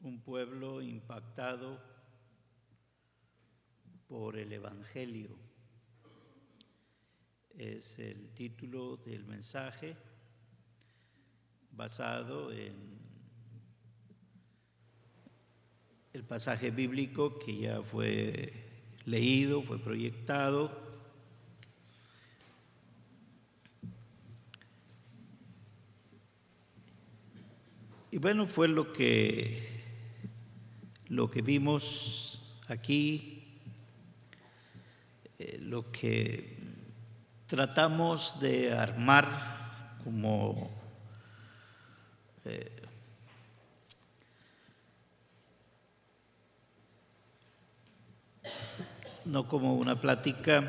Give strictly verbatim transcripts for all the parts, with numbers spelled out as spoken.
un pueblo impactado por el Evangelio. Es el título del mensaje basado en el pasaje bíblico que ya fue leído, fue proyectado. Y bueno, fue lo que, lo que vimos aquí, eh, lo que tratamos de armar como eh, no como una plática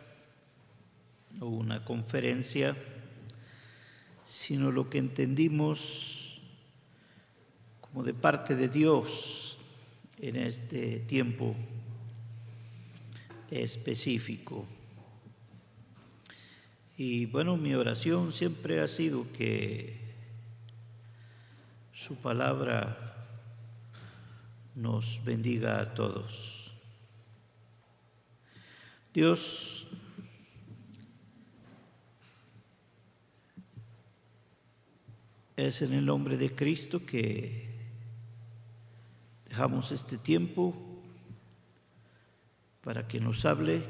o una conferencia, sino lo que entendimos como de parte de Dios en este tiempo específico. Y bueno, mi oración siempre ha sido que su palabra nos bendiga a todos. Dios, es en el nombre de Cristo que dejamos este tiempo para que nos hable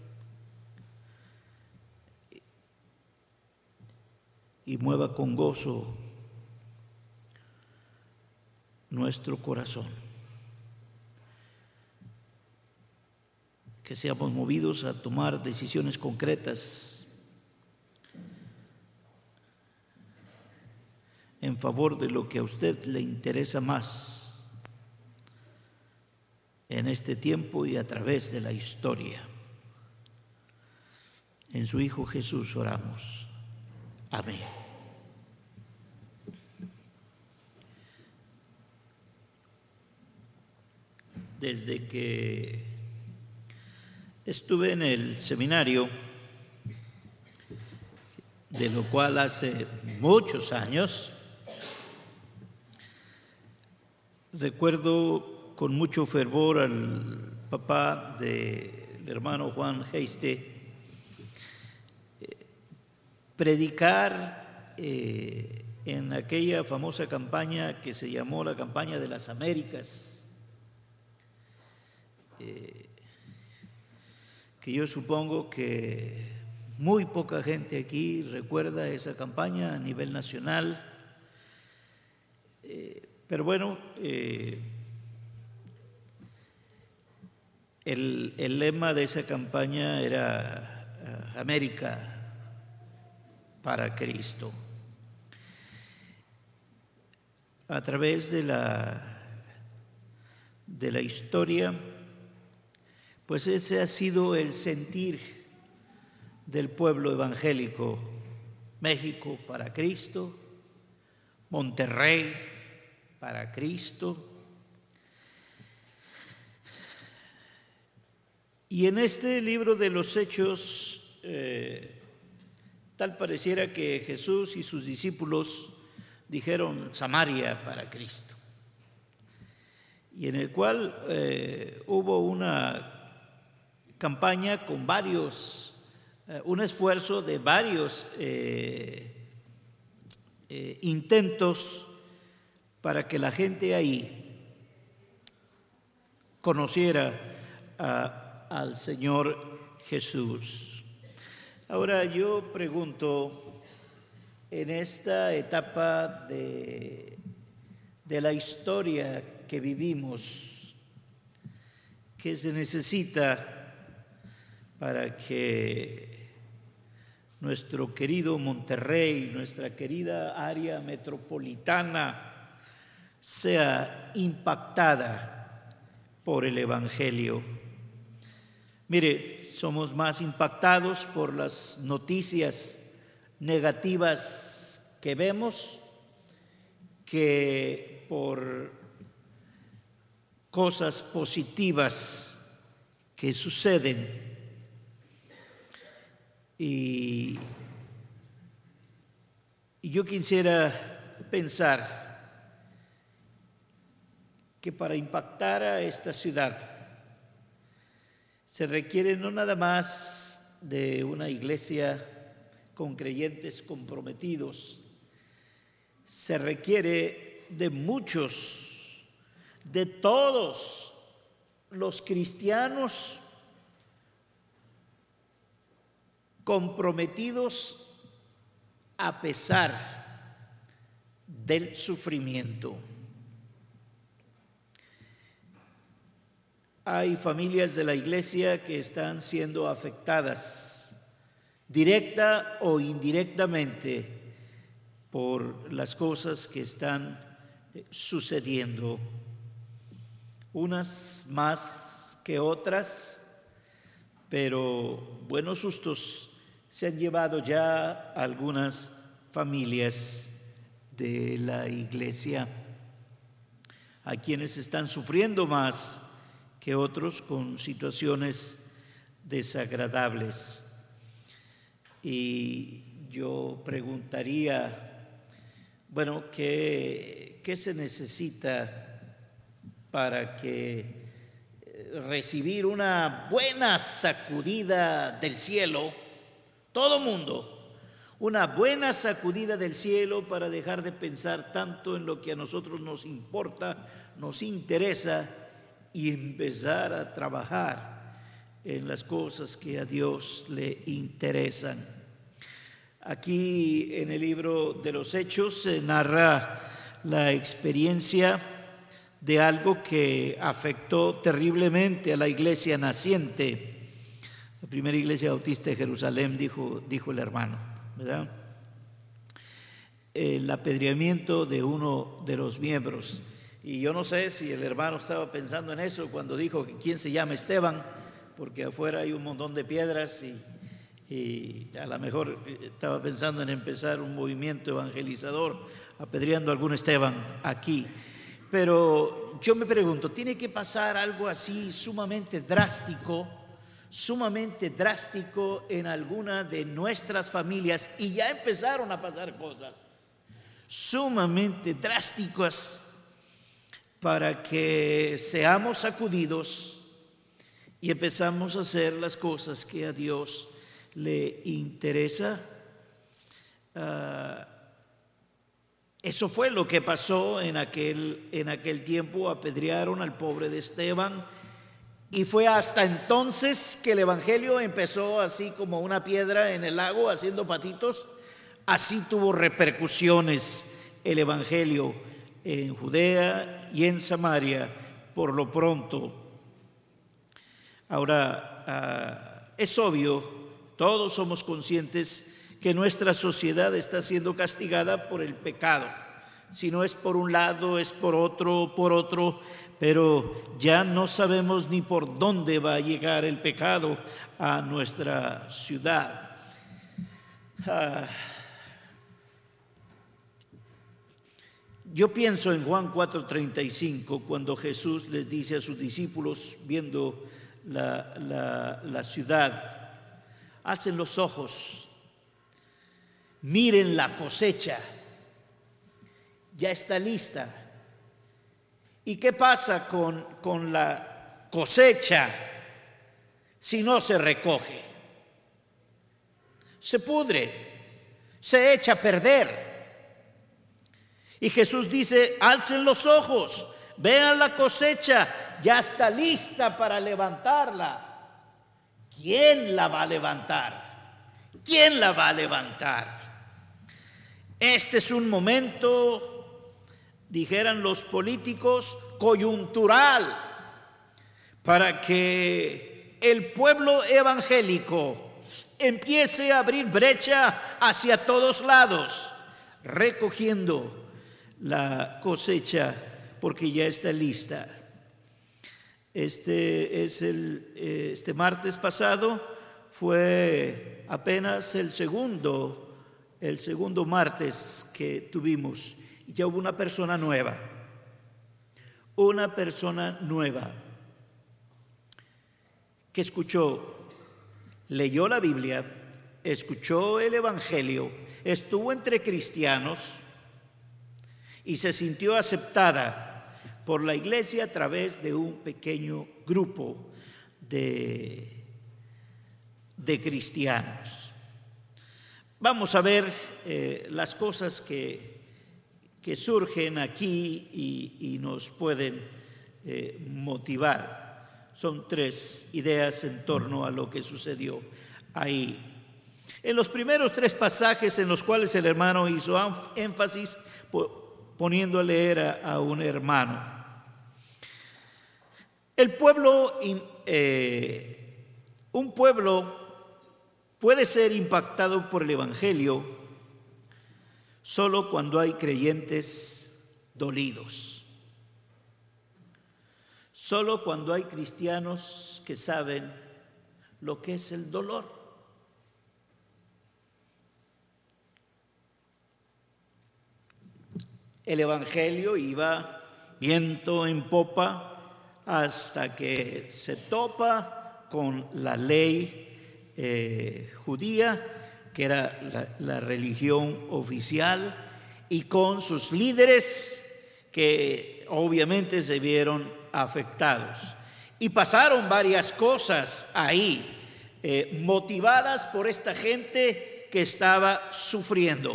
y mueva con gozo nuestro corazón. Que seamos movidos a tomar decisiones concretas en favor de lo que a usted le interesa más en este tiempo y a través de la historia. En su Hijo Jesús oramos. Amén. Desde que estuve en el seminario, de lo cual hace muchos años, recuerdo con mucho fervor al papá del hermano Juan Heiste eh, predicar eh, en aquella famosa campaña que se llamó la campaña de las Américas, eh, que yo supongo que muy poca gente aquí recuerda esa campaña a nivel nacional, eh, pero bueno, eh, El, el lema de esa campaña era uh, América para Cristo. A través de la, de la historia, pues ese ha sido el sentir del pueblo evangélico. México para Cristo, Monterrey para Cristo. Y en este libro de los Hechos, eh, tal pareciera que Jesús y sus discípulos dijeron Samaria para Cristo, y en el cual eh, hubo una campaña con varios, eh, un esfuerzo de varios eh, eh, intentos para que la gente ahí conociera a al Señor Jesús. Ahora yo pregunto, en esta etapa de, de la historia que vivimos, ¿qué se necesita para que nuestro querido Monterrey, nuestra querida área metropolitana, sea impactada por el Evangelio? Mire, somos más impactados por las noticias negativas que vemos que por cosas positivas que suceden. Y, y yo quisiera pensar que para impactar a esta ciudad se requiere no nada más de una iglesia con creyentes comprometidos, se requiere de muchos, de todos los cristianos comprometidos a pesar del sufrimiento. Hay familias de la iglesia que están siendo afectadas directa o indirectamente por las cosas que están sucediendo, unas más que otras, pero buenos sustos se han llevado ya algunas familias de la iglesia, a quienes están sufriendo más que otros con situaciones desagradables. Y yo preguntaría, bueno, ¿qué, qué se necesita para que recibir una buena sacudida del cielo, todo mundo, una buena sacudida del cielo para dejar de pensar tanto en lo que a nosotros nos importa, nos interesa, y empezar a trabajar en las cosas que a Dios le interesan? Aquí en el libro de los Hechos se narra la experiencia de algo que afectó terriblemente a la iglesia naciente. La primera iglesia bautista de Jerusalén, dijo, dijo el hermano, ¿verdad? El apedreamiento de uno de los miembros. Y yo no sé si el hermano estaba pensando en eso cuando dijo que quién se llama Esteban, porque afuera hay un montón de piedras y, y a lo mejor estaba pensando en empezar un movimiento evangelizador apedreando a algún Esteban aquí. Pero yo me pregunto, ¿tiene que pasar algo así sumamente drástico, sumamente drástico en alguna de nuestras familias? Y ya empezaron a pasar cosas sumamente drásticas para que seamos sacudidos y empezamos a hacer las cosas que a Dios le interesa. Uh, eso fue lo que pasó en aquel, en aquel tiempo. Apedrearon al pobre de Esteban, y fue hasta entonces que el evangelio empezó así como una piedra en el lago haciendo patitos. Así tuvo repercusiones el evangelio en Judea y en Samaria por lo pronto. Ahora, uh, es obvio, todos somos conscientes que nuestra sociedad está siendo castigada por el pecado. Si no es por un lado, es por otro, por otro, pero ya no sabemos ni por dónde va a llegar el pecado a nuestra ciudad. Uh, Yo pienso en Juan cuatro treinta y cinco, cuando Jesús les dice a sus discípulos, viendo la, la, la ciudad, alcen los ojos, miren la cosecha, ya está lista. ¿Y qué pasa con, con la cosecha si no se recoge? Se pudre, se echa a perder. Y Jesús dice, alcen los ojos, vean la cosecha, ya está lista para levantarla. ¿Quién la va a levantar? ¿Quién la va a levantar? Este es un momento, dijeran los políticos, coyuntural, para que el pueblo evangélico empiece a abrir brecha hacia todos lados, recogiendo la cosecha, porque ya está lista. Este es el este martes pasado fue apenas el segundo el segundo martes que tuvimos, y ya hubo una persona nueva, una persona nueva que escuchó, leyó la Biblia, escuchó el evangelio, estuvo entre cristianos y se sintió aceptada por la iglesia a través de un pequeño grupo de, de cristianos. Vamos a ver eh, las cosas que, que surgen aquí y, y nos pueden eh, motivar. Son tres ideas en torno a lo que sucedió ahí. En los primeros tres pasajes en los cuales el hermano hizo énfasis, poniendo a leer a, a un hermano. El pueblo, eh, un pueblo puede ser impactado por el Evangelio solo cuando hay creyentes dolidos. Solo cuando hay cristianos que saben lo que es el dolor. El Evangelio iba viento en popa hasta que se topa con la ley eh, judía, que era la, la religión oficial, y con sus líderes que obviamente se vieron afectados. Y pasaron varias cosas ahí, eh, motivadas por esta gente que estaba sufriendo.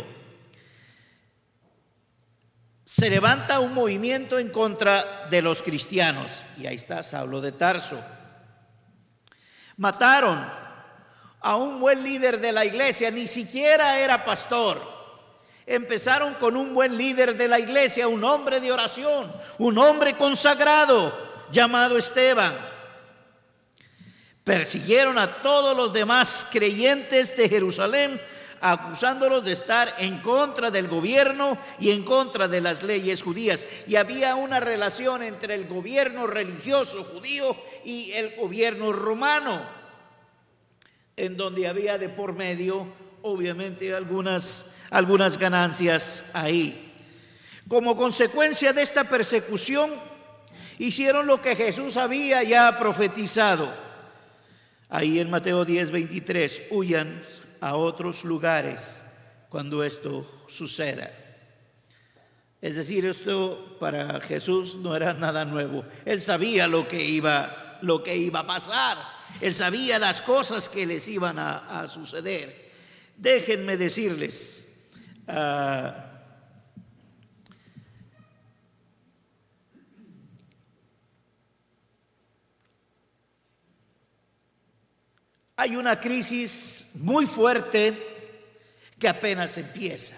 Se levanta un movimiento en contra de los cristianos, y ahí está Saulo de Tarso. Mataron a un buen líder de la iglesia, ni siquiera era pastor. Empezaron con un buen líder de la iglesia, un hombre de oración, un hombre consagrado llamado Esteban. Persiguieron a todos los demás creyentes de Jerusalén, acusándolos de estar en contra del gobierno y en contra de las leyes judías. Y había una relación entre el gobierno religioso judío y el gobierno romano, en donde había de por medio, obviamente, algunas, algunas ganancias ahí. Como consecuencia de esta persecución, hicieron lo que Jesús había ya profetizado. Ahí en Mateo diez, veintitrés, huyan a otros lugares cuando esto suceda. Es decir, esto para Jesús no era nada nuevo. Él sabía lo que iba, lo que iba a pasar. Él sabía las cosas que les iban a, a suceder. Déjenme decirles, uh, hay una crisis muy fuerte que apenas empieza.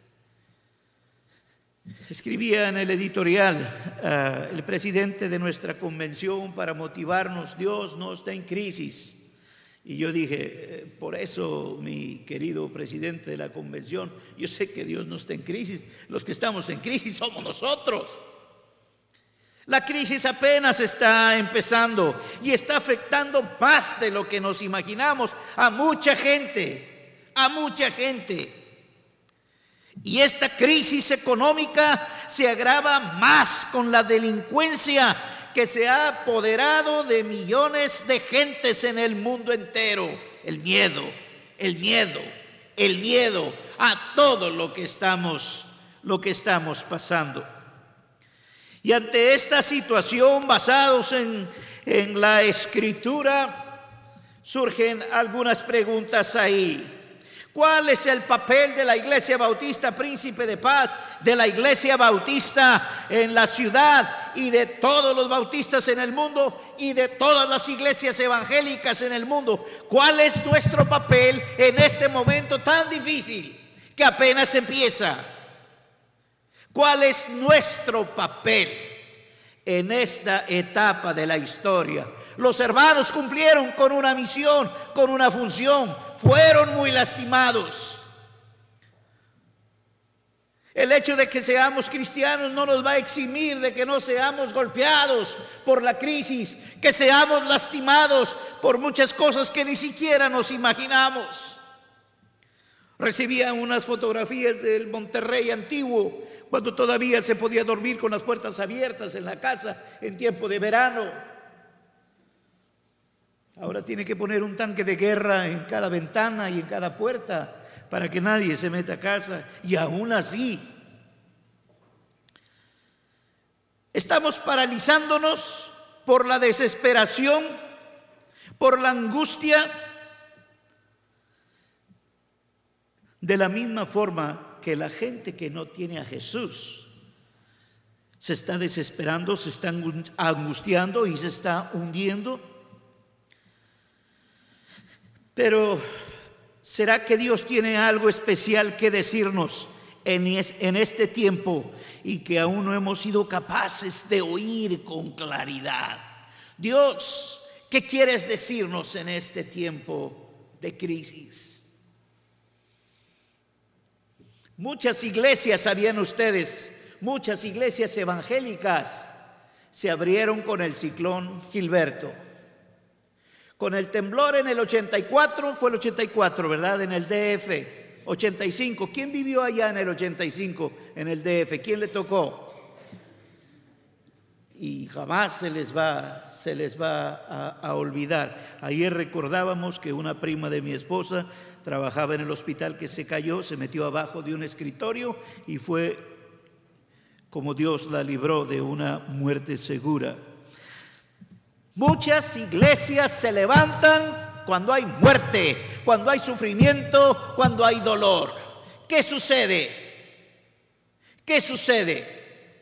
Escribía en el editorial uh, el presidente de nuestra convención para motivarnos: Dios no está en crisis. Y yo dije, por eso, mi querido presidente de la convención, yo sé que Dios no está en crisis. Los que estamos en crisis somos nosotros. La crisis apenas está empezando y está afectando más de lo que nos imaginamos a mucha gente, a mucha gente. Y esta crisis económica se agrava más con la delincuencia que se ha apoderado de millones de gentes en el mundo entero. El miedo, el miedo, el miedo a todo lo que estamos, lo que estamos pasando. Y ante esta situación, basados en, en la Escritura, surgen algunas preguntas ahí. ¿Cuál es el papel de la Iglesia Bautista Príncipe de Paz, de la Iglesia Bautista en la ciudad y de todos los bautistas en el mundo y de todas las iglesias evangélicas en el mundo? ¿Cuál es nuestro papel en este momento tan difícil que apenas empieza? ¿Cuál es nuestro papel en esta etapa de la historia? Los hermanos cumplieron con una misión, con una función. Fueron muy lastimados. El hecho de que seamos cristianos no nos va a eximir de que no seamos golpeados por la crisis, que seamos lastimados por muchas cosas que ni siquiera nos imaginamos. Recibía unas fotografías del Monterrey antiguo, cuando todavía se podía dormir con las puertas abiertas en la casa en tiempo de verano. Ahora tiene que poner un tanque de guerra en cada ventana y en cada puerta para que nadie se meta a casa. Y aún así, Estamos paralizándonos por la desesperación, por la angustia. De la misma forma que la gente que no tiene a Jesús se está desesperando, se está angustiando y se está hundiendo. Pero ¿será que Dios tiene algo especial que decirnos en este tiempo y que aún no hemos sido capaces de oír con claridad? Dios, ¿qué quieres decirnos en este tiempo de crisis? Muchas iglesias, ¿sabían ustedes? Muchas iglesias evangélicas se abrieron con el ciclón Gilberto. Con el temblor en el ochenta y cuatro, fue el ochenta y cuatro, ¿verdad? En el D F, ochenta y cinco. ¿Quién vivió allá en el ochenta y cinco en el D F? ¿Quién le tocó? Y jamás se les va, se les va a, a olvidar. Ayer recordábamos que una prima de mi esposa trabajaba en el hospital que se cayó, se metió abajo de un escritorio y fue como Dios la libró de una muerte segura. Muchas iglesias se levantan cuando hay muerte, cuando hay sufrimiento, cuando hay dolor. ¿Qué sucede? ¿Qué sucede?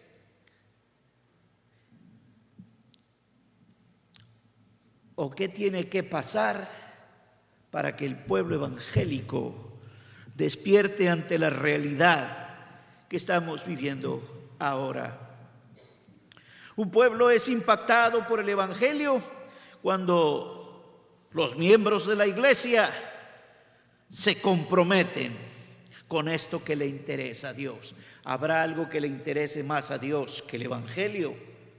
¿O qué tiene que pasar para que el pueblo evangélico despierte ante la realidad que estamos viviendo ahora? Un pueblo es impactado por el evangelio cuando los miembros de la iglesia se comprometen con esto que le interesa a Dios. ¿Habrá algo que le interese más a Dios que el evangelio?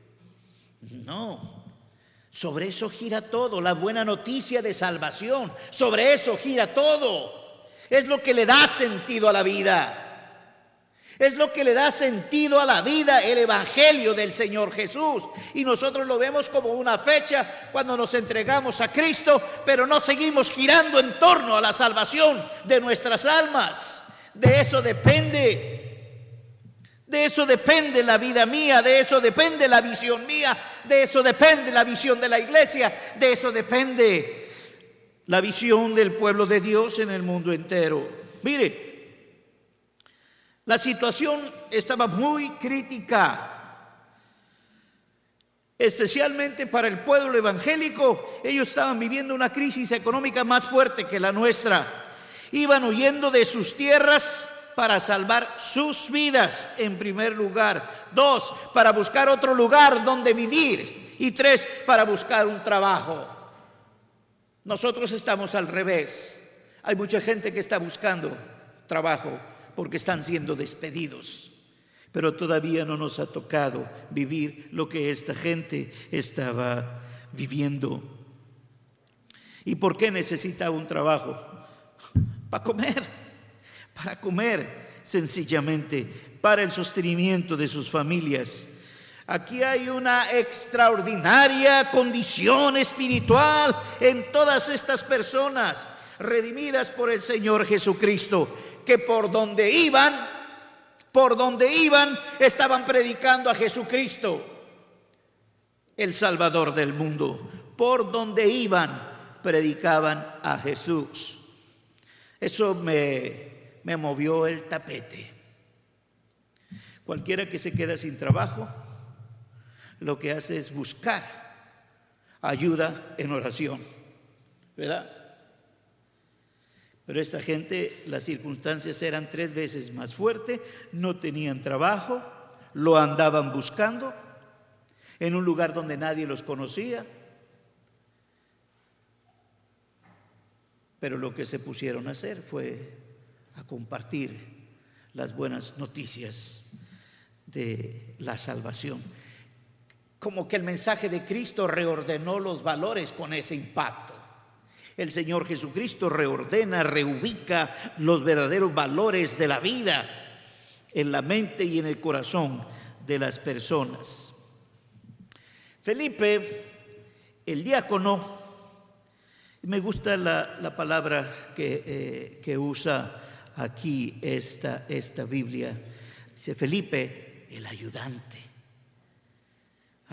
No. Sobre eso gira todo, la buena noticia de salvación. Sobre eso gira todo. Es lo que le da sentido a la vida. Es lo que le da sentido a la vida, el evangelio del Señor Jesús. Y nosotros lo vemos como una fecha cuando nos entregamos a Cristo, pero no seguimos girando en torno a la salvación de nuestras almas. De eso depende. De eso depende la vida mía, de eso depende la visión mía, de eso depende la visión de la iglesia, de eso depende la visión del pueblo de Dios en el mundo entero. Mire, la situación estaba muy crítica, especialmente para el pueblo evangélico. Ellos estaban viviendo una crisis económica más fuerte que la nuestra. Iban huyendo de sus tierras para salvar sus vidas en primer lugar. Dos, para buscar otro lugar donde vivir. Y tres, para buscar un trabajo. Nosotros estamos al revés. Hay mucha gente que está buscando trabajo porque están siendo despedidos. Pero todavía no nos ha tocado vivir lo que esta gente estaba viviendo. ¿Y por qué necesita un trabajo? Para comer. Para comer, sencillamente, para el sostenimiento de sus familias. Aquí hay una extraordinaria condición espiritual en todas estas personas redimidas por el Señor Jesucristo, que por donde iban, por donde iban, estaban predicando a Jesucristo, el Salvador del mundo. Por donde iban, predicaban a Jesús. Eso me... me movió el tapete. Cualquiera que se queda sin trabajo, lo que hace es buscar ayuda en oración, ¿verdad? Pero esta gente, las circunstancias eran tres veces más fuertes, no tenían trabajo, lo andaban buscando en un lugar donde nadie los conocía. Pero lo que se pusieron a hacer fue a compartir las buenas noticias de la salvación. Como que el mensaje de Cristo reordenó los valores con ese impacto. El Señor Jesucristo reordena, reubica los verdaderos valores de la vida en la mente y en el corazón de las personas. Felipe, el diácono, me gusta la, la palabra que, eh, que usa aquí esta, esta Biblia. Dice Felipe, el ayudante.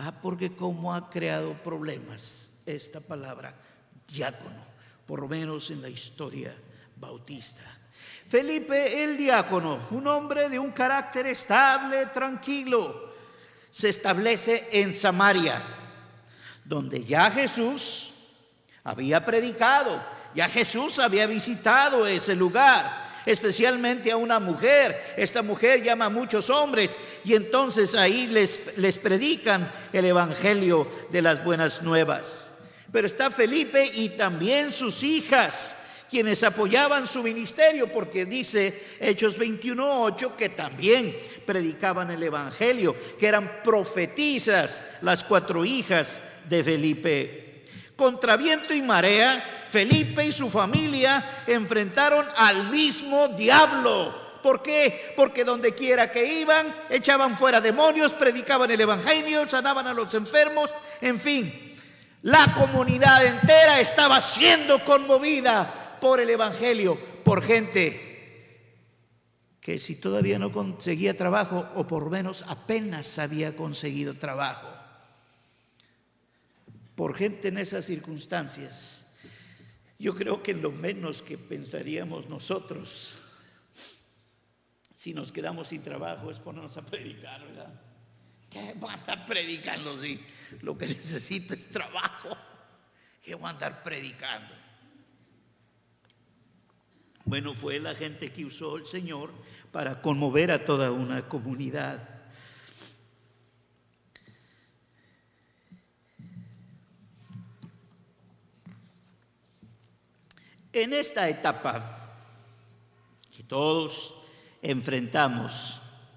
Ah, porque como ha creado problemas esta palabra diácono, por lo menos en la historia bautista. Felipe el diácono, un hombre de un carácter estable, tranquilo, se establece en Samaria, donde ya Jesús había predicado, ya Jesús había visitado ese lugar, especialmente a una mujer. Esta mujer llama a muchos hombres y entonces ahí les, les predican el evangelio de las buenas nuevas. Pero está Felipe y también sus hijas, quienes apoyaban su ministerio, porque dice Hechos veintiuno ocho que también predicaban el evangelio, que eran profetisas las cuatro hijas de Felipe. Contra viento y marea, Felipe y su familia enfrentaron al mismo diablo. ¿Por qué? Porque donde quiera que iban, echaban fuera demonios, predicaban el evangelio, sanaban a los enfermos, en fin, la comunidad entera estaba siendo conmovida por el evangelio, por gente que si todavía no conseguía trabajo, o por lo menos apenas había conseguido trabajo, por gente en esas circunstancias. Yo creo que lo menos que pensaríamos nosotros si nos quedamos sin trabajo es ponernos a predicar, ¿verdad? ¿Qué van a estar predicando si lo que necesito es trabajo? ¿Qué van a andar predicando? Bueno, fue la gente que usó el Señor para conmover a toda una comunidad. En esta etapa que todos enfrentamos,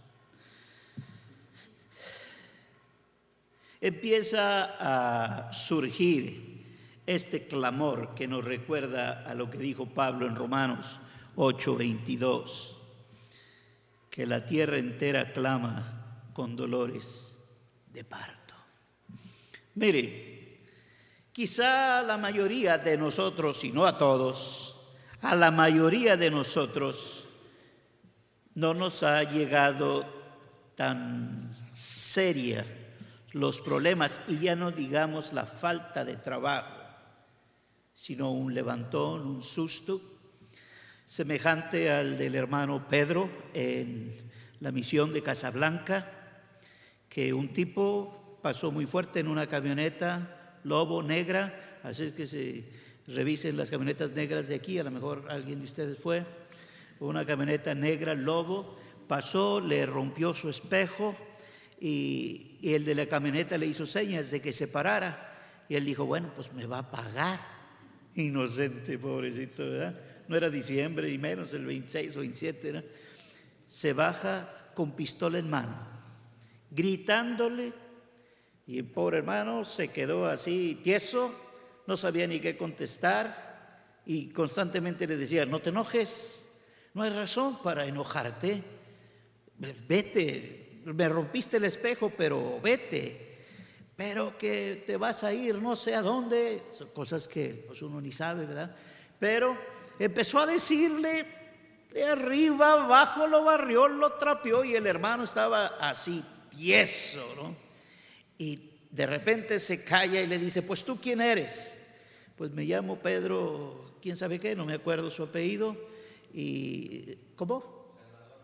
empieza a surgir este clamor que nos recuerda a lo que dijo Pablo en Romanos ocho veintidós, que la tierra entera clama con dolores de parto. Mire, quizá la mayoría de nosotros, y no a todos, a la mayoría de nosotros no nos ha llegado tan seria los problemas, y ya no digamos la falta de trabajo, sino un levantón, un susto, semejante al del hermano Pedro en la misión de Casablanca, que un tipo pasó muy fuerte en una camioneta Lobo negra. Así es que se revisen las camionetas negras de aquí, a lo mejor alguien de ustedes fue. Una camioneta negra Lobo pasó, le rompió su espejo y, y el de la camioneta le hizo señas de que se parara, y él dijo, bueno, pues me va a pagar. Inocente, pobrecito, ¿verdad? No era diciembre, y menos el veintiséis o veintisiete, ¿no? Se baja con pistola en mano, gritándole, y el pobre hermano se quedó así tieso, no sabía ni qué contestar, y constantemente le decía, no te enojes, no hay razón para enojarte, vete, me rompiste el espejo, pero vete. Pero que te vas a ir no sé a dónde, son cosas que pues uno ni sabe, ¿verdad? Pero empezó a decirle de arriba abajo, lo barrió, lo trapeó, y el hermano estaba así tieso, ¿no? Y de repente se calla y le dice, pues tú ¿quién eres? Pues me llamo Pedro, quién sabe qué, no me acuerdo su apellido. Y ¿cómo?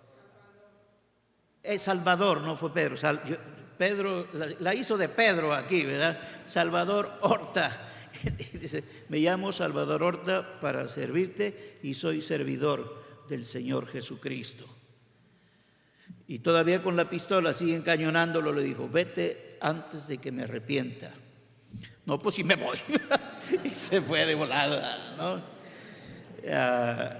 Es Salvador, no fue Pedro. Sal, yo, Pedro, la, la hizo de Pedro aquí, ¿verdad? Salvador Horta. Dice, me llamo Salvador Horta para servirte y soy servidor del Señor Jesucristo. Y todavía con la pistola, así encañonándolo, le dijo, vete antes de que me arrepienta. No, pues sí me voy. Y se fue de volada, ¿no? Uh,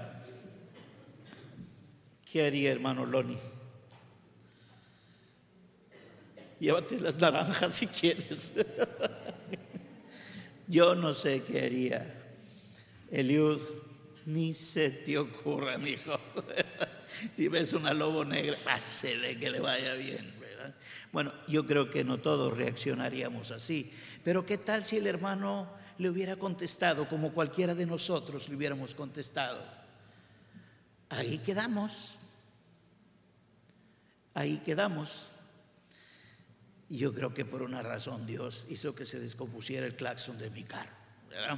¿Qué haría, hermano Loni? Llévate las naranjas si quieres. Yo no sé qué haría. Eliud, ni se te ocurra, mijo. Si ves una lobo negra, pásele que le vaya bien, ¿verdad? Bueno, yo creo que no todos reaccionaríamos así. Pero ¿qué tal si el hermano le hubiera contestado como cualquiera de nosotros le hubiéramos contestado? Ahí quedamos. Ahí quedamos. Y yo creo que por una razón Dios hizo que se descompusiera el claxon de mi carro, ¿verdad?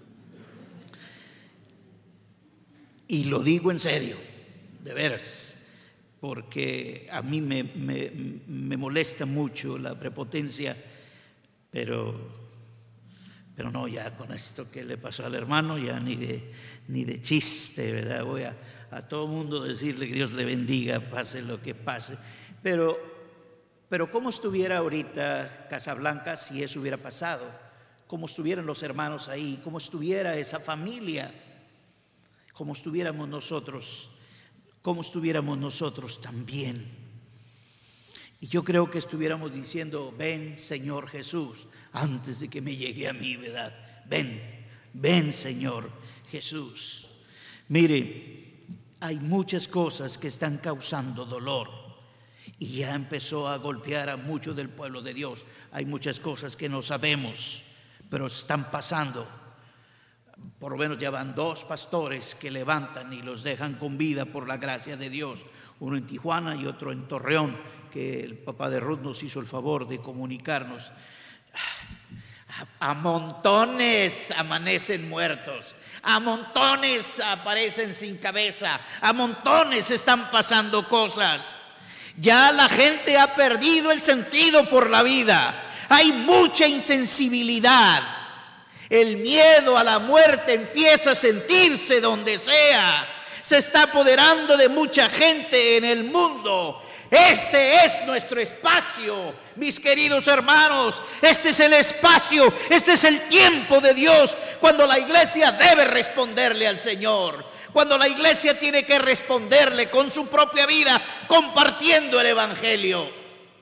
Y lo digo en serio, de veras, porque a mí me, me, me molesta mucho la prepotencia, pero, pero no, ya con esto que le pasó al hermano, ya ni de, ni de chiste, ¿verdad? Voy a, a todo mundo decirle que Dios le bendiga, pase lo que pase. Pero, pero ¿cómo estuviera ahorita Casablanca si eso hubiera pasado? ¿Cómo estuvieran los hermanos ahí? ¿Cómo estuviera esa familia? ¿Cómo estuviéramos nosotros? ¿Cómo estuviéramos nosotros también? Y yo creo que estuviéramos diciendo: ven, Señor Jesús, antes de que me llegue a mí, ¿verdad? Ven, ven, Señor Jesús. Mire, hay muchas cosas que están causando dolor y ya empezó a golpear a mucho del pueblo de Dios. Hay muchas cosas que no sabemos, pero están pasando. Por lo menos ya van dos pastores que levantan y los dejan con vida por la gracia de Dios. Uno en Tijuana y otro en Torreón, que el papá de Ruth nos hizo el favor de comunicarnos. A, a montones amanecen muertos, a montones aparecen sin cabeza, a montones están pasando cosas. Ya la gente ha perdido el sentido por la vida. Hay mucha insensibilidad. El miedo a la muerte empieza a sentirse donde sea. Se está apoderando de mucha gente en el mundo. Este es nuestro espacio, mis queridos hermanos. Este es el espacio, este es el tiempo de Dios, cuando la iglesia debe responderle al Señor, cuando la iglesia tiene que responderle con su propia vida, compartiendo el evangelio.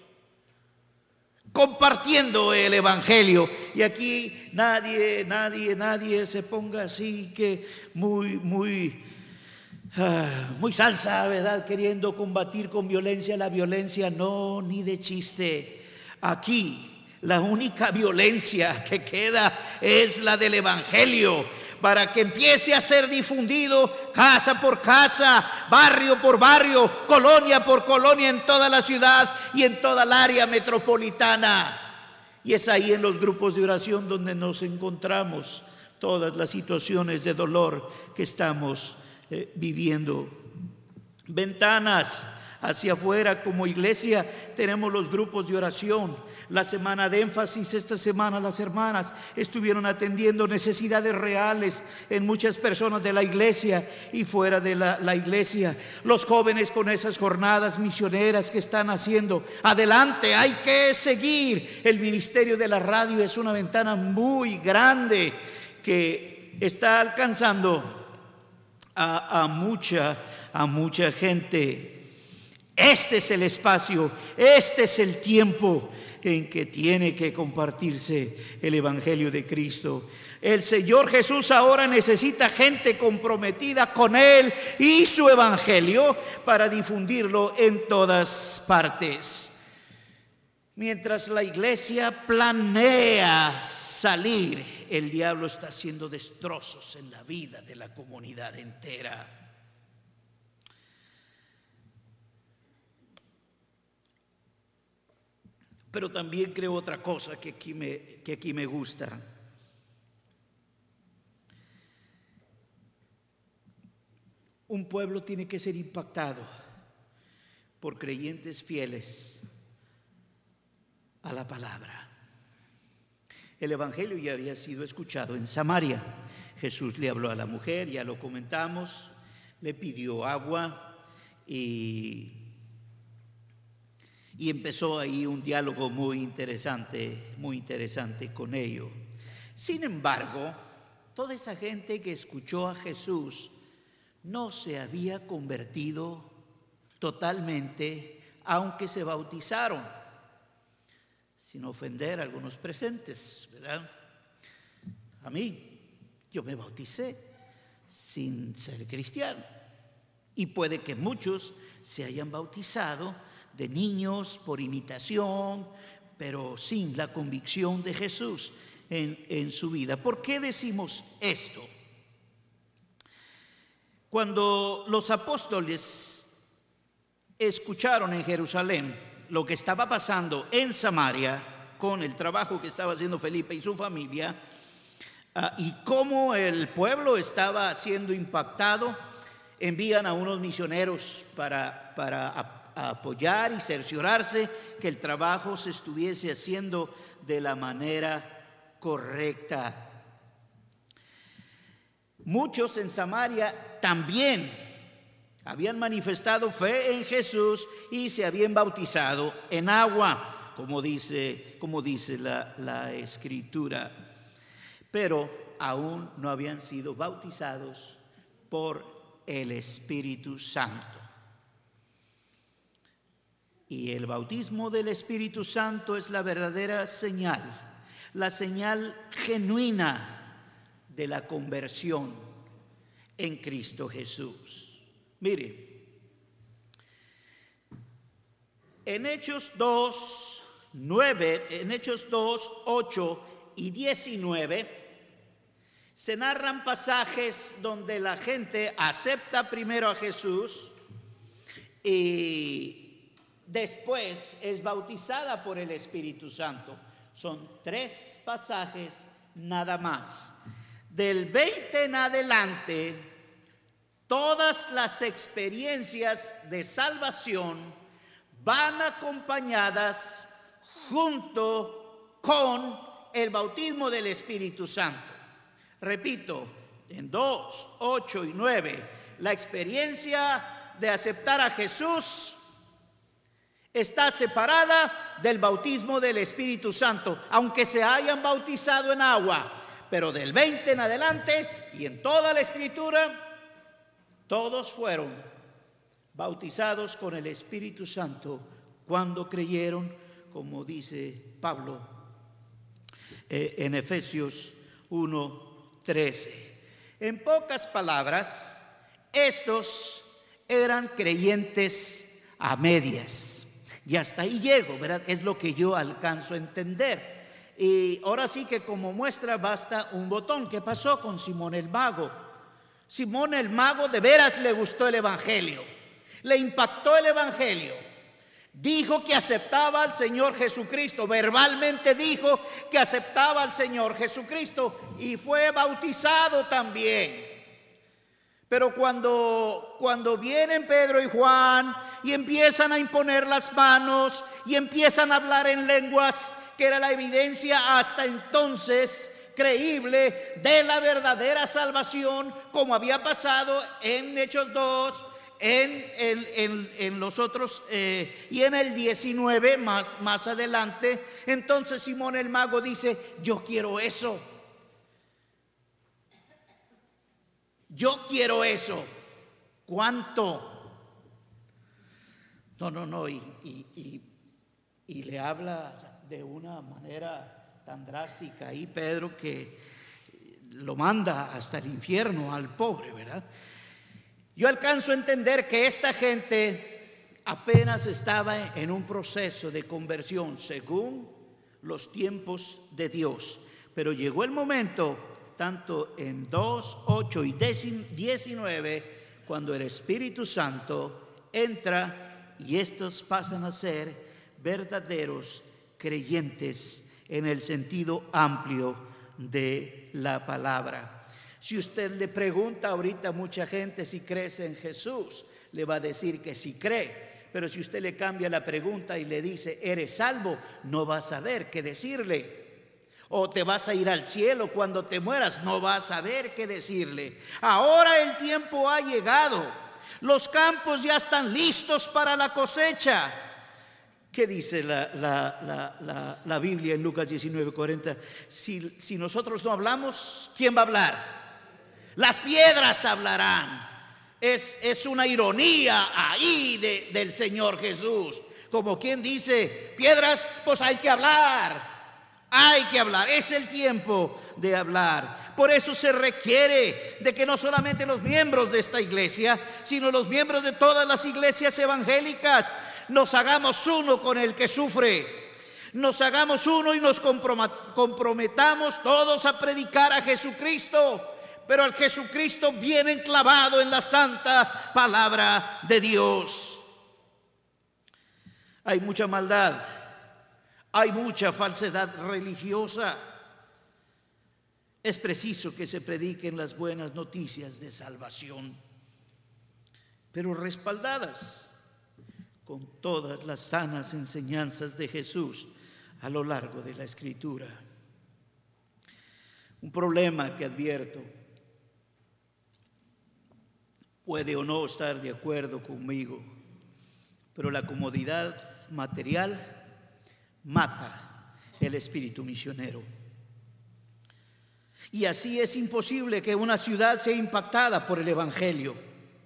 Compartiendo el evangelio. Y aquí nadie, nadie, nadie se ponga así que muy, muy, uh, muy salsa, ¿verdad? Queriendo combatir con violencia la violencia. No, ni de chiste. Aquí la única violencia que queda es la del evangelio, para que empiece a ser difundido casa por casa, barrio por barrio, colonia por colonia, en toda la ciudad y en toda el área metropolitana. Y es ahí en los grupos de oración donde nos encontramos todas las situaciones de dolor que estamos eh, viviendo. Ventanas hacia afuera, como iglesia tenemos los grupos de oración. La semana de énfasis, esta semana las hermanas estuvieron atendiendo necesidades reales en muchas personas de la iglesia y fuera de la, la iglesia. Los jóvenes con esas jornadas misioneras que están haciendo. Adelante, hay que seguir. El ministerio de la radio es una ventana muy grande que está alcanzando a, a mucha, a mucha gente. Este es el espacio, este es el tiempo en que tiene que compartirse el evangelio de Cristo. El Señor Jesús ahora necesita gente comprometida con Él y su evangelio para difundirlo en todas partes. Mientras la iglesia planea salir, el diablo está haciendo destrozos en la vida de la comunidad entera. Pero también creo otra cosa que aquí me, que aquí me gusta. Un pueblo tiene que ser impactado por creyentes fieles a la palabra. El evangelio ya había sido escuchado en Samaria. Jesús le habló a la mujer, ya lo comentamos, le pidió agua y... Y empezó ahí un diálogo muy interesante, muy interesante con ellos. Sin embargo, toda esa gente que escuchó a Jesús no se había convertido totalmente, aunque se bautizaron, sin ofender a algunos presentes, ¿verdad? A mí, yo me bauticé sin ser cristiano. Y puede que muchos se hayan bautizado de niños por imitación, pero sin la convicción de Jesús en, en su vida. ¿Por qué decimos esto? Cuando los apóstoles escucharon en Jerusalén lo que estaba pasando en Samaria con el trabajo que estaba haciendo Felipe y su familia, uh, y cómo el pueblo estaba siendo impactado, envían a unos misioneros para, para a, a apoyar y cerciorarse que el trabajo se estuviese haciendo de la manera correcta. Muchos en Samaria también habían manifestado fe en Jesús y se habían bautizado en agua, como dice, como dice la, la Escritura, pero aún no habían sido bautizados por el Espíritu Santo. Y el bautismo del Espíritu Santo es la verdadera señal, la señal genuina de la conversión en Cristo Jesús. Mire, en Hechos dos, nueve, en Hechos dos, ocho y diecinueve, se narran pasajes donde la gente acepta primero a Jesús y después es bautizada por el Espíritu Santo. Son tres pasajes nada más. Del veinte en adelante, todas las experiencias de salvación van acompañadas junto con el bautismo del Espíritu Santo. Repito, en dos, ocho y nueve, la experiencia de aceptar a Jesús está separada del bautismo del Espíritu Santo, aunque se hayan bautizado en agua. Pero del veinte en adelante y en toda la Escritura, todos fueron bautizados con el Espíritu Santo cuando creyeron, como dice Pablo eh, en Efesios uno, trece. En pocas palabras, estos eran creyentes a medias. Y hasta ahí llego, ¿verdad? Es lo que yo alcanzo a entender. Y ahora sí que como muestra basta un botón. ¿Qué pasó con Simón el Mago? Simón el Mago de veras le gustó el Evangelio, le impactó el Evangelio. Dijo que aceptaba al Señor Jesucristo, verbalmente dijo que aceptaba al Señor Jesucristo y fue bautizado también. Pero cuando, cuando vienen Pedro y Juan y empiezan a imponer las manos y empiezan a hablar en lenguas, que era la evidencia hasta entonces creíble de la verdadera salvación, como había pasado en Hechos dos, en, en, en, en los otros eh, y en el diecinueve más, más adelante. Entonces Simón el Mago dice: yo quiero eso, yo quiero eso. ¿Cuánto? No, no, no, y, y, y, y le habla de una manera tan drástica ahí Pedro, que lo manda hasta el infierno al pobre, ¿verdad? Yo alcanzo a entender que esta gente apenas estaba en un proceso de conversión según los tiempos de Dios, pero llegó el momento, tanto en dos, ocho y diecinueve, cuando el Espíritu Santo entra y estos pasan a ser verdaderos creyentes en el sentido amplio de la palabra. Si usted le pregunta ahorita a mucha gente si crees en Jesús, le va a decir que sí cree. Pero si usted le cambia la pregunta y le dice ¿eres salvo?, no va a saber qué decirle. O te vas a ir al cielo cuando te mueras, no va a saber qué decirle. Ahora el tiempo ha llegado, los campos ya están listos para la cosecha. ¿Qué dice la, la, la, la, la Biblia en Lucas diecinueve, cuarenta? Si, si nosotros no hablamos, ¿quién va a hablar? Las piedras hablarán. Es, es una ironía ahí de, del Señor Jesús. Como quien dice, piedras, pues hay que hablar. Hay que hablar. Es el tiempo de hablar. Por eso se requiere de que no solamente los miembros de esta iglesia, sino los miembros de todas las iglesias evangélicas nos hagamos uno con el que sufre. Nos hagamos uno y nos comprometamos todos a predicar a Jesucristo, pero al Jesucristo bien enclavado en la santa palabra de Dios. Hay mucha maldad, hay mucha falsedad religiosa. Es preciso que se prediquen las buenas noticias de salvación, pero respaldadas con todas las sanas enseñanzas de Jesús a lo largo de la Escritura. Un problema que advierto, puede o no estar de acuerdo conmigo, pero la comodidad material mata el espíritu misionero. Y así es imposible que una ciudad sea impactada por el Evangelio.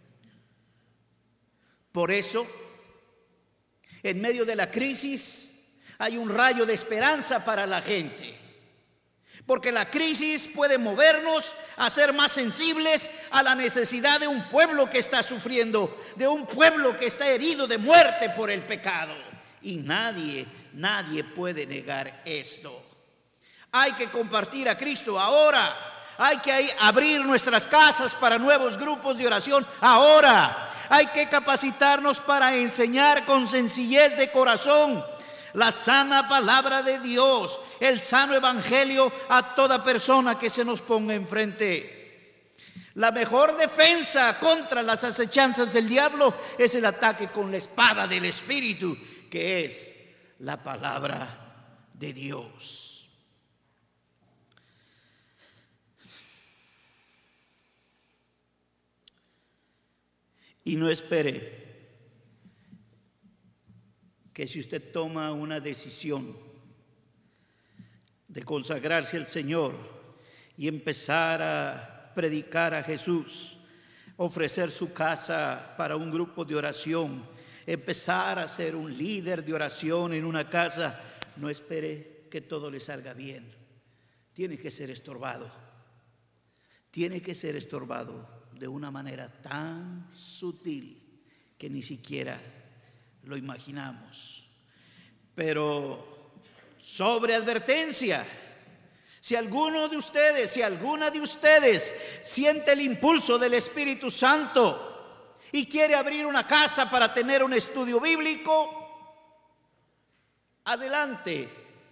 Por eso, en medio de la crisis, hay un rayo de esperanza para la gente. Porque la crisis puede movernos a ser más sensibles a la necesidad de un pueblo que está sufriendo, de un pueblo que está herido de muerte por el pecado. Y nadie, nadie puede negar esto. Hay que compartir a Cristo ahora. Hay que abrir nuestras casas para nuevos grupos de oración ahora. Hay que capacitarnos para enseñar con sencillez de corazón la sana palabra de Dios, el sano evangelio a toda persona que se nos ponga enfrente. La mejor defensa contra las acechanzas del diablo es el ataque con la espada del Espíritu, que es la palabra de Dios. Y no espere que si usted toma una decisión de consagrarse al Señor y empezar a predicar a Jesús, ofrecer su casa para un grupo de oración, empezar a ser un líder de oración en una casa, no espere que todo le salga bien. Tiene que ser estorbado. Tiene que ser estorbado de una manera tan sutil que ni siquiera lo imaginamos. Pero sobre advertencia, si alguno de ustedes, si alguna de ustedes siente el impulso del Espíritu Santo y quiere abrir una casa para tener un estudio bíblico, adelante.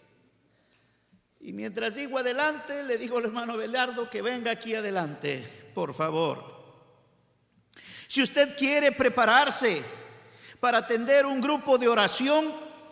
Y mientras digo adelante, le digo al hermano Abelardo que venga aquí adelante, por favor. Si usted quiere prepararse para atender un grupo de oración,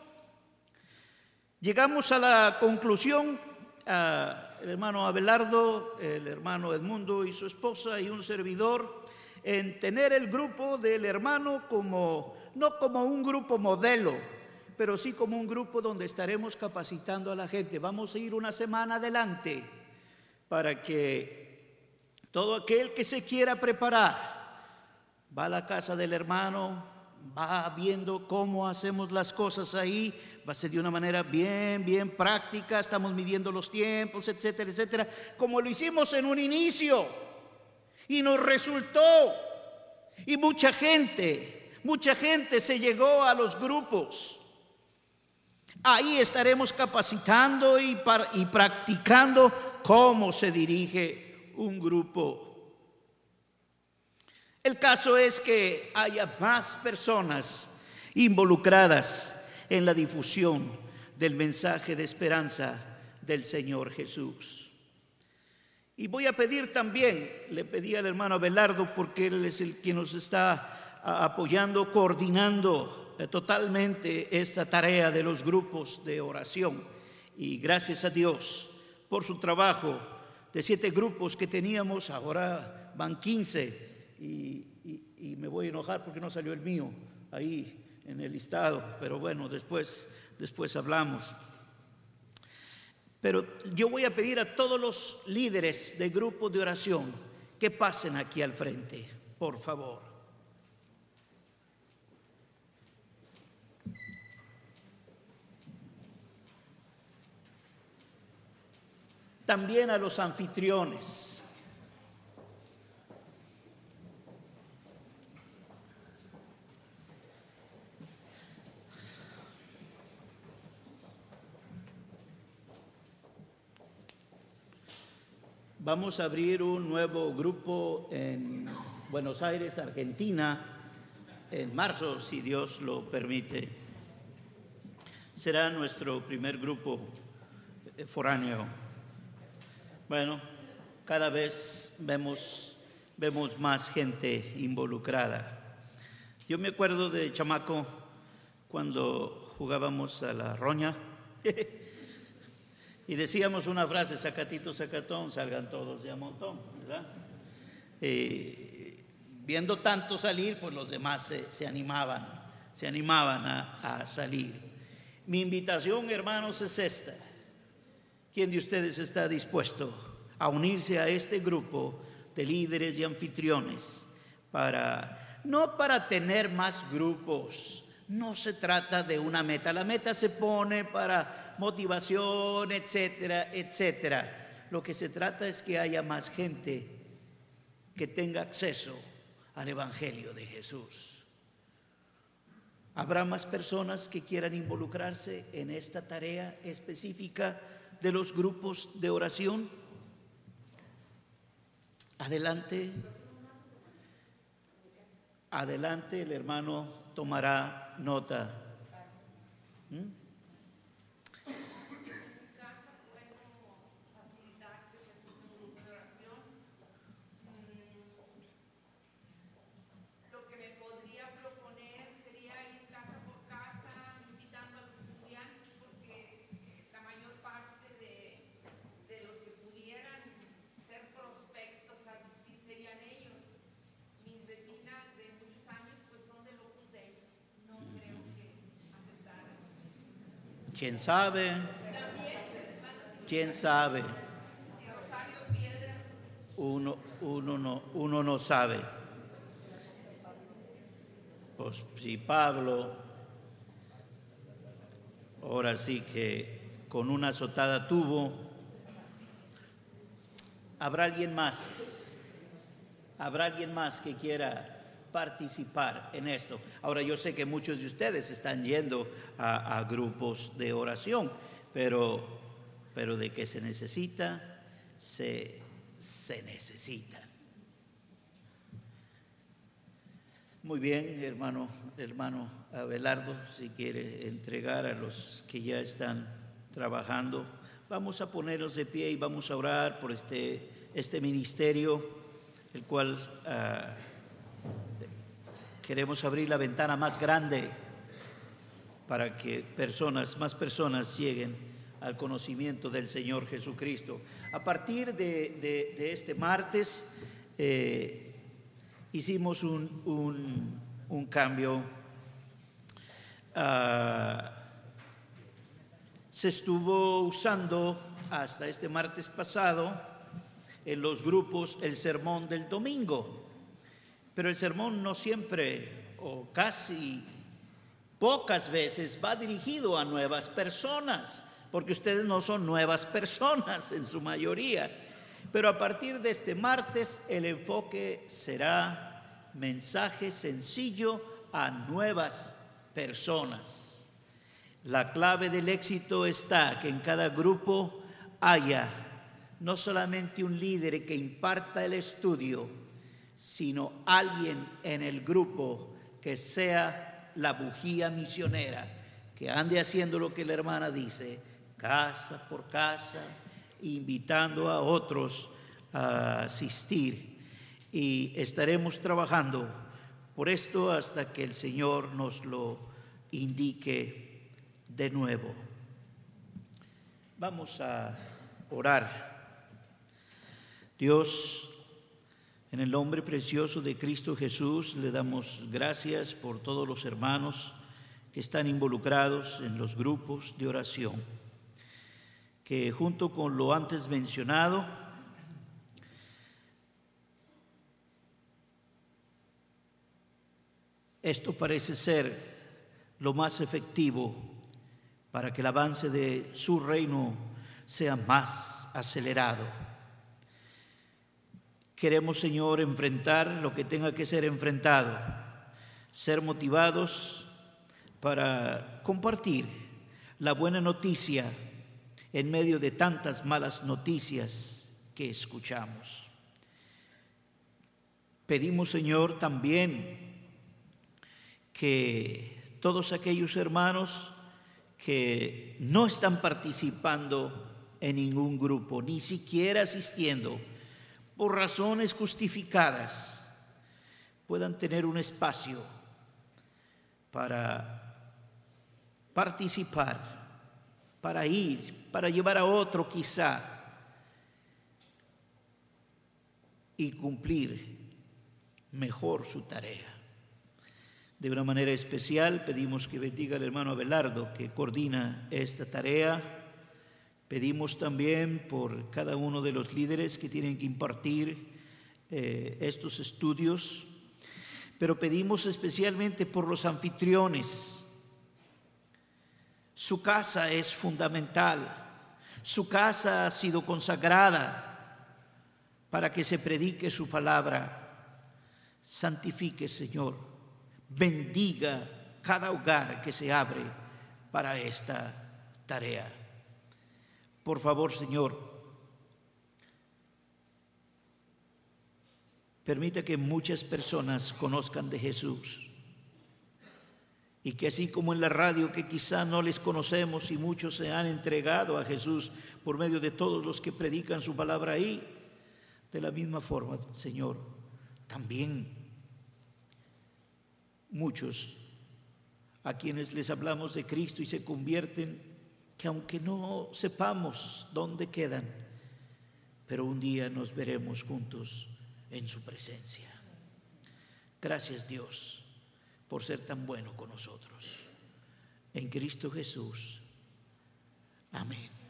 llegamos a la conclusión, uh, el hermano Abelardo, el hermano Edmundo y su esposa y un servidor, en tener el grupo del hermano como, no como un grupo modelo, pero sí como un grupo donde estaremos capacitando a la gente. Vamos a ir una semana adelante para que todo aquel que se quiera preparar va a la casa del hermano, va viendo cómo hacemos las cosas ahí, va a ser de una manera bien, bien práctica, estamos midiendo los tiempos, etcétera, etcétera, como lo hicimos en un inicio y nos resultó. Y mucha gente, mucha gente se llegó a los grupos. Ahí estaremos capacitando y, par- y practicando cómo se dirige un grupo. El caso es que haya más personas involucradas en la difusión del mensaje de esperanza del Señor Jesús. Y voy a pedir también, le pedí al hermano Abelardo, porque él es el que nos está apoyando, coordinando totalmente esta tarea de los grupos de oración. Y gracias a Dios por su trabajo. De siete grupos que teníamos, ahora van quince. Y, y, y me voy a enojar porque no salió el mío ahí en el listado, pero bueno, después, después hablamos. Pero yo voy a pedir a todos los líderes de grupos de oración que pasen aquí al frente, por favor. También a los anfitriones. Vamos a abrir un nuevo grupo en Buenos Aires, Argentina, en marzo, si Dios lo permite. será nuestro primer grupo foráneo. Bueno, cada vez vemos, vemos más gente involucrada. Yo me acuerdo de chamaco cuando jugábamos a la roña y decíamos una frase: sacatito, sacatón, salgan todos de a montón, ¿verdad? Eh, viendo tanto salir, pues los demás se, se animaban, se animaban a, a salir. Mi invitación, hermanos, es esta: ¿quién de ustedes está dispuesto a unirse a este grupo de líderes y anfitriones para, no para tener más grupos? No se trata de una meta. La meta se pone para motivación, etcétera, etcétera. Lo que se trata es que haya más gente que tenga acceso al Evangelio de Jesús. ¿Habrá más personas que quieran involucrarse en esta tarea específica de los grupos de oración? Adelante. Adelante, el hermano tomará nota. ¿Mm? ¿Quién sabe? ¿Quién sabe? Uno, uno, no, uno no sabe. Pues si Pablo, ahora sí que con una azotada tuvo, ¿habrá alguien más? ¿Habrá alguien más que quiera participar en esto? Ahora, yo sé que muchos de ustedes están yendo a, a grupos de oración, pero, pero de que se necesita, se, se necesita. Muy bien, hermano, hermano Abelardo, si quiere entregar a los que ya están trabajando, vamos a ponernos de pie y vamos a orar por este, este ministerio, el cual uh, queremos abrir la ventana más grande para que personas, más personas lleguen al conocimiento del Señor Jesucristo. A partir de, de, de este martes eh, hicimos un, un, un cambio. Uh, se estuvo usando hasta este martes pasado en los grupos el sermón del domingo. Pero el sermón no siempre, o casi pocas veces, va dirigido a nuevas personas, porque ustedes no son nuevas personas en su mayoría. Pero a partir de este martes, el enfoque será mensaje sencillo a nuevas personas. La clave del éxito está que en cada grupo haya no solamente un líder que imparta el estudio, sino alguien en el grupo que sea la bujía misionera, que ande haciendo lo que la hermana dice, casa por casa, invitando a otros a asistir. Y estaremos trabajando por esto hasta que el Señor nos lo indique de nuevo. Vamos a orar. Dios, en el nombre precioso de Cristo Jesús, le damos gracias por todos los hermanos que están involucrados en los grupos de oración, que junto con lo antes mencionado, esto parece ser lo más efectivo para que el avance de su reino sea más acelerado. Queremos, Señor, enfrentar lo que tenga que ser enfrentado, ser motivados para compartir la buena noticia en medio de tantas malas noticias que escuchamos. Pedimos, Señor, también que todos aquellos hermanos que no están participando en ningún grupo, ni siquiera asistiendo por razones justificadas, puedan tener un espacio para participar, para ir, para llevar a otro quizá y cumplir mejor su tarea. De una manera especial pedimos que bendiga al hermano Abelardo, que coordina esta tarea. Pedimos también por cada uno de los líderes que tienen que impartir eh, estos estudios, pero pedimos especialmente por los anfitriones. Su casa es fundamental, su casa ha sido consagrada para que se predique su palabra. Santifique, Señor, bendiga cada hogar que se abre para esta tarea. Por favor, Señor, permita que muchas personas conozcan de Jesús y que así como en la radio, que quizá no les conocemos y muchos se han entregado a Jesús por medio de todos los que predican su palabra ahí, de la misma forma, Señor, también muchos a quienes les hablamos de Cristo y se convierten, que aunque no sepamos dónde quedan, pero un día nos veremos juntos en su presencia. Gracias, Dios, por ser tan bueno con nosotros. En Cristo Jesús. Amén.